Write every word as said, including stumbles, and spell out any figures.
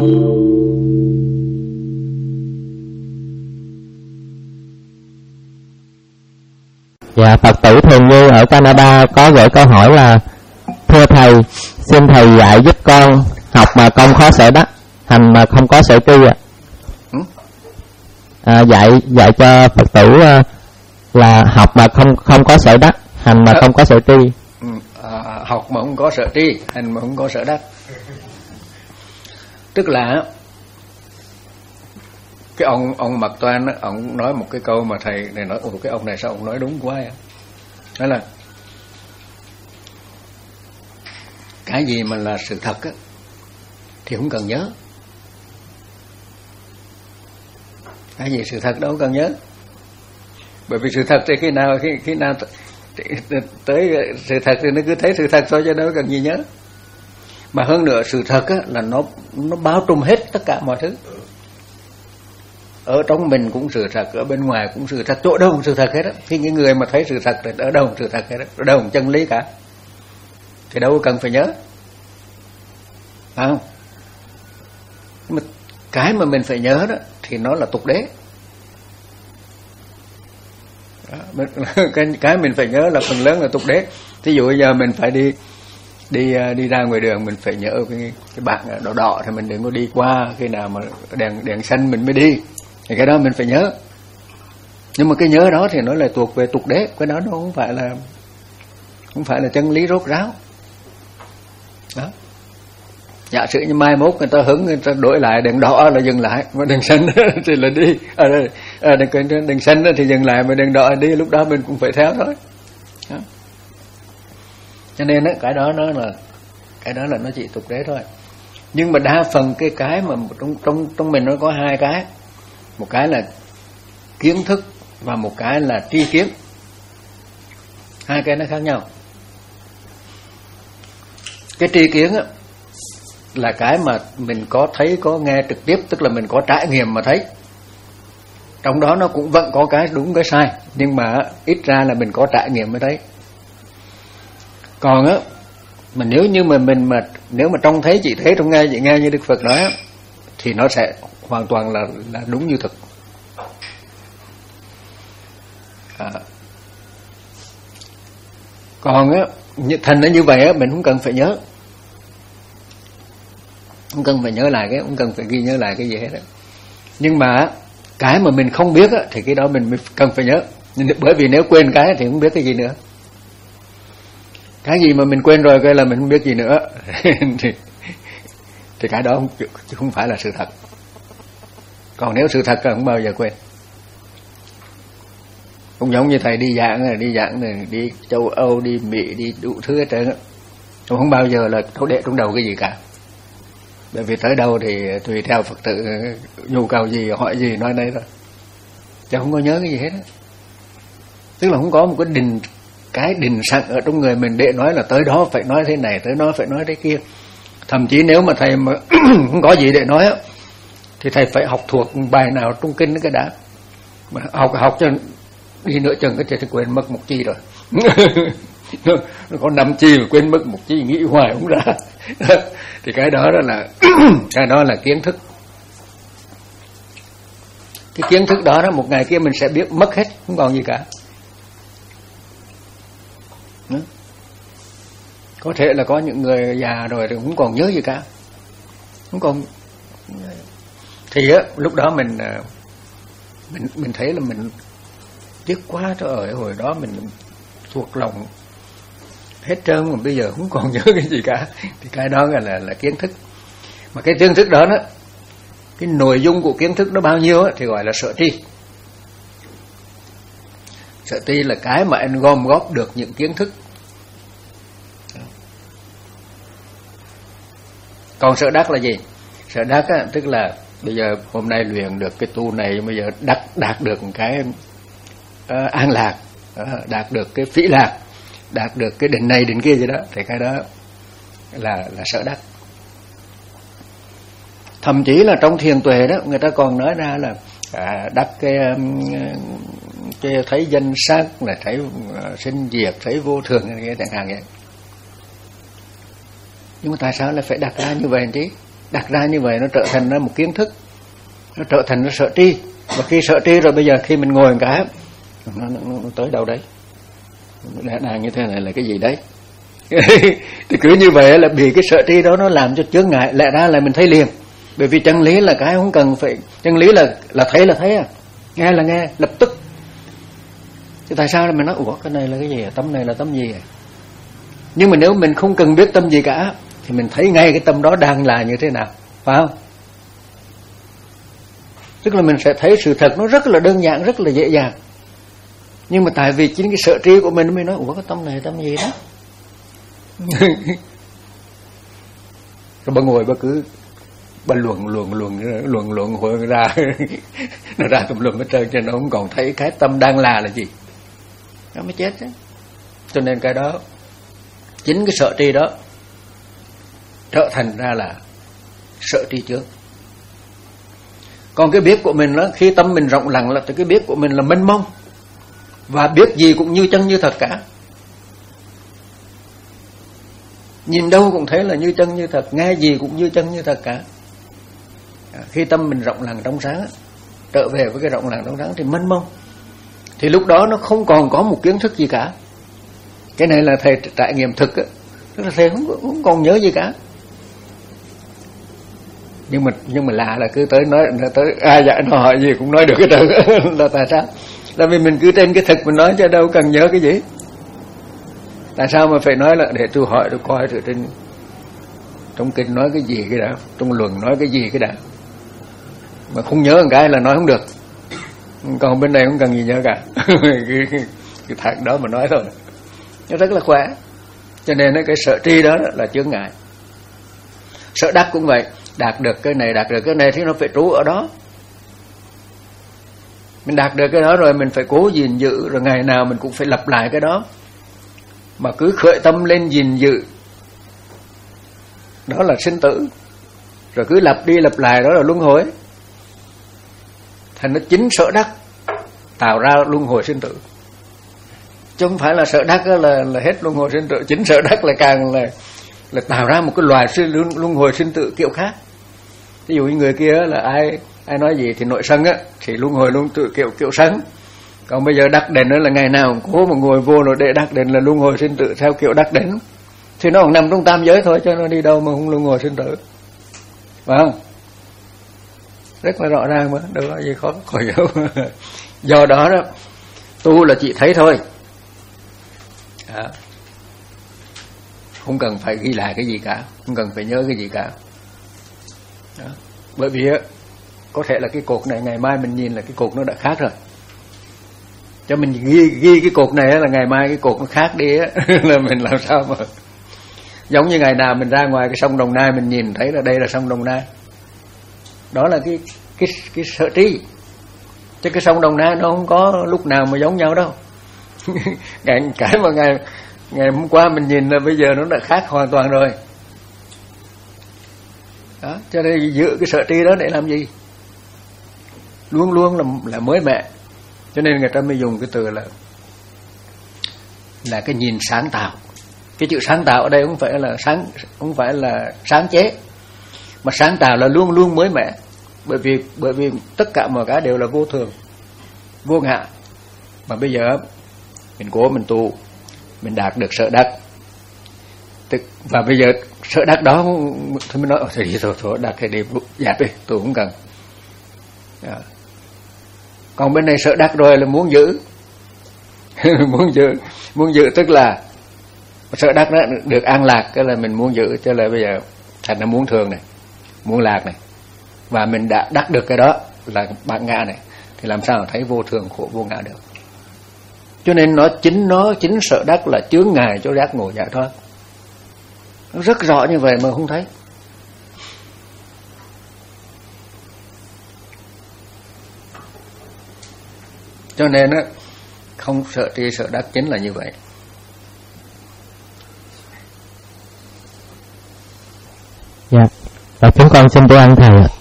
Dạ, Phật tử Thường Như ở Canada có gửi câu hỏi là: thưa thầy, xin thầy dạy giúp con học mà công khó sở đắc, hành mà không có sở tri ạ. À, dạy dạy cho Phật tử là học mà không không có sở đắc, hành mà không có sở tri. À, học mà không có sở tri, hành mà không có sở đắc. Tức là cái ông ông Mạc Toan á, ông nói một cái câu mà thầy này nói, ồ cái ông này sao ông nói đúng quá vậy? Đó là cái gì mà là sự thật á thì không cần nhớ. Cái gì sự thật đâu cần nhớ. Bởi vì sự thật thì khi nào khi khi nào tới sự thật thì nó cứ thấy sự thật thôi, chứ đâu cần gì nhớ. Mà hơn nữa sự thật á là nó nó bao trùm hết tất cả mọi thứ. Ở trong mình cũng sự thật, ở bên ngoài cũng sự thật, chỗ đâu cũng sự thật hết á. Khi những người mà thấy sự thật thì ở đâu cũng sự thật hết á, ở đâu cũng chân lý cả, thì đâu cần phải nhớ, phải không? Nhưng mà cái mà mình phải nhớ đó thì nó là tục đế. Đó, cái cái mình phải nhớ là phần lớn là tục đế. Thí dụ bây giờ mình phải đi đi đi ra ngoài đường, mình phải nhớ cái cái bảng đỏ đỏ thì mình đừng có đi qua, khi nào mà đèn đèn xanh mình mới đi, thì cái đó mình phải nhớ. Nhưng mà cái nhớ đó thì nó lại thuộc về tục đế, cái đó nó không phải là không phải là chân lý rốt ráo. Đó. Giả sử như mai mốt người ta hứng, người ta đổi lại đèn đỏ là dừng lại, mà đèn xanh thì là đi, à, à, đèn, đèn xanh thì dừng lại, mà đèn đỏ đi, lúc đó mình cũng phải theo thôi. Đó. Cho nên đó, cái đó nó là cái đó là nó chỉ tục đế thôi. Nhưng mà đa phần cái cái mà trong trong trong mình nó có hai cái, một cái là kiến thức và một cái là tri kiến. Hai cái nó khác nhau. Cái tri kiến á là cái mà mình có thấy, có nghe trực tiếp, tức là mình có trải nghiệm mà thấy. Trong đó nó cũng vẫn có cái đúng cái sai, nhưng mà ít ra là mình có trải nghiệm mới thấy. Còn á, mà nếu như mà mình mà nếu mà trông thấy chị thấy, trông nghe chị nghe như Đức Phật nói á, thì nó sẽ hoàn toàn là là đúng như thực. À. Còn á, thành nó như vậy á, mình không cần phải nhớ, không cần phải nhớ lại cái, không cần phải ghi nhớ lại cái gì hết á. Nhưng mà cái mà mình không biết á, thì cái đó mình mới cần phải nhớ. Bởi vì nếu quên cái thì không biết cái gì nữa. Cái gì mà mình quên rồi cái là mình không biết gì nữa thì, thì cái đó không, không phải là sự thật. Còn nếu sự thật là không bao giờ quên. Cũng giống như thầy đi giảng này, đi giảng này, đi châu Âu, đi Mỹ, đi đủ thứ hết trơn á, không bao giờ là thấu đệ trong đầu cái gì cả. Bởi vì tới đâu thì tùy theo Phật tử nhu cầu gì, hỏi gì nói đấy thôi, chứ không có nhớ cái gì hết á. Tức là không có một cái định, cái định sẵn ở trong người mình để nói là tới đó phải nói thế này, tới đó phải nói thế kia. Thậm chí nếu mà thầy mà không có gì để nói á, thì thầy phải học thuộc bài nào trong kinh cái đã. Mà học học cho đi nữa chừng cái thì quên mất một chi rồi. nó, nó có năm chi mà quên mất một chi, nghĩ hoài không ra. Thì cái đó đó là cái đó là kiến thức. Cái kiến thức đó đó một ngày kia mình sẽ biết mất hết, không còn gì cả. Có thể là có những người già rồi thì không còn nhớ gì cả, không còn. Thì á lúc đó mình mình mình thấy là mình tiếc quá, trời ơi hồi đó mình thuộc lòng hết trơn, mà bây giờ không còn nhớ cái gì cả. Thì cái đó là là kiến thức. Mà cái kiến thức đó đó, cái nội dung của kiến thức nó bao nhiêu á, thì gọi là sở tri. Sở tri là cái mà anh gom góp được những kiến thức. Còn sở đắc là gì? Sở đắc á, tức là bây giờ hôm nay luyện được cái tu này, bây giờ đạt đạt được một cái uh, an lạc, uh, đạt được cái phỉ lạc, đạt được cái định này định kia gì đó, thì cái đó là là sở đắc. Thậm chí là trong thiền tuệ đó, người ta còn nói ra là à, đắc cái, cái thấy danh sắc, là thấy uh, sinh diệt, thấy vô thường, cái chẳng hạn vậy. Nhưng mà tại sao lại phải đặt ra như vậy chứ? đặt ra như vậy nó trở thành ra một kiến thức, nó trở thành nó sợ tri. Và khi sợ tri rồi bây giờ khi mình ngồi một cái nó, nó, nó tới đâu đấy, lẽ đang như thế này là cái gì đấy. Thì cứ như vậy là bị cái sợ tri đó nó làm cho chướng ngại. Lẽ ra là mình thấy liền, bởi vì chân lý là cái không cần phải, chân lý là là thấy là thấy à, nghe là nghe lập tức. Thì tại sao là mình nói ủa cái này là cái gì à? Tâm này là tâm gì à? Nhưng mà nếu mình không cần biết tâm gì cả thì mình thấy ngay cái tâm đó đang là như thế nào, phải không? Tức là mình sẽ thấy sự thật nó rất là đơn giản, rất là dễ dàng. Nhưng mà tại vì chính cái sợ tri của mình mới nói ủa cái tâm này tâm gì đó. Rồi bà ngồi bà cứ bà luồn luồn luồn luồn luồn hồi ra nó ra tùm lum hết trơn, cho nó không còn thấy cái tâm đang là là gì, nó mới chết đó. Cho nên cái đó chính cái sợ tri đó trở thành ra là sợ tri chướng. Còn cái biết của mình đó, khi tâm mình rộng lặng là cái biết của mình là mênh mông, và biết gì cũng như chân như thật cả, nhìn đâu cũng thấy là như chân như thật, nghe gì cũng như chân như thật cả. Khi tâm mình rộng lặng trong sáng, trở về với cái rộng lặng trong sáng thì mênh mông, thì lúc đó nó không còn có một kiến thức gì cả. Cái này là thầy trải nghiệm thực á, tức là thầy không, không còn nhớ gì cả. Nhưng mà nhưng mà lạ là cứ tới nói tới ai dạy nó hỏi gì cũng nói được cái trơn. Là tại sao? Là vì mình cứ trên cái thực mình nói, cho đâu cần nhớ cái gì. Tại sao mà phải nói là để tôi hỏi tôi coi thử trên trong kinh nói cái gì cái đã, trong luận nói cái gì cái đã, mà không nhớ một cái là nói không được. Còn bên này không cần gì nhớ cả. cái, cái thằng đó mà nói thôi, nó rất là khỏe. Cho nên cái sợ tri đó là chướng ngại. Sợ đắc cũng vậy, đạt được cái này đạt được cái này thì nó phải trú ở đó. Mình đạt được cái đó rồi mình phải cố gìn giữ, rồi ngày nào mình cũng phải lặp lại cái đó. Mà cứ khởi tâm lên gìn giữ, đó là sinh tử. Rồi cứ lặp đi lặp lại, đó là luân hồi. Thành nó chính sợ đắc tạo ra luân hồi sinh tử, chứ không phải là sợ đắc là, là hết luân hồi sinh tử. Chính sợ đắc là càng là, là tạo ra một cái loài luân hồi sinh tử kiểu khác. Ví dụ như người kia là ai ai nói gì thì nội sân á, thì luân hồi luân tử kiểu kiểu sân. Còn bây giờ đắc đền đó là ngày nào cố mà ngồi vô rồi để đắc đền là luân hồi sinh tử theo kiểu đắc đền, thì nó còn nằm trong tam giới thôi, cho nó đi đâu mà không luân hồi sinh tử, phải không? Rất là rõ ràng mà, đâu có gì khó khỏi hiểu. Do đó đó, tu là chỉ thấy thôi, à, không cần phải ghi lại cái gì cả, không cần phải nhớ cái gì cả. Đó. Bởi vì có thể là cái cột này ngày mai mình nhìn là cái cột nó đã khác rồi, cho mình ghi ghi cái cột này là ngày mai cái cột nó khác đi á. Là mình làm sao mà giống như ngày nào mình ra ngoài cái sông Đồng Nai mình nhìn thấy là đây là sông Đồng Nai, đó là cái cái cái sợ tri. Chứ cái sông Đồng Nai nó không có lúc nào mà giống nhau đâu. Cái cái mà ngày ngày hôm qua mình nhìn là bây giờ nó đã khác hoàn toàn rồi. Đó, cho nên giữ cái sợ tri đó để làm gì? Luôn luôn là là mới mẻ. Cho nên người ta mới dùng cái từ là là cái nhìn sáng tạo. Cái chữ sáng tạo ở đây không phải là sáng không phải là sáng chế, mà sáng tạo là luôn luôn mới mẻ. Bởi vì bởi vì tất cả mọi cái đều là vô thường, vô ngã. Mà bây giờ mình cố mình tu, mình đạt được sợ đắc, và bây giờ sợ đắc đó thì mình nói thì thôi thôi đạt thì đi dẹp đi, tôi không cần. Đó. Còn bên này sợ đắc rồi là muốn giữ. muốn giữ muốn giữ tức là sợ đắc đó được an lạc, cái là mình muốn giữ, cho là bây giờ thành là muốn thường này, muốn lạc này, và mình đã đắc được cái đó là bản ngã này, thì làm sao thấy vô thường khổ vô ngã được. Cho nên nó chính nó chính sợ đắc là chướng ngại cho giác ngộ giải thoát. Nó rất rõ như vậy mà không thấy. Cho nên á, không sợ tri sợ đắc chính là như vậy. Dạ, và chúng con xin bố ăn thầy ạ.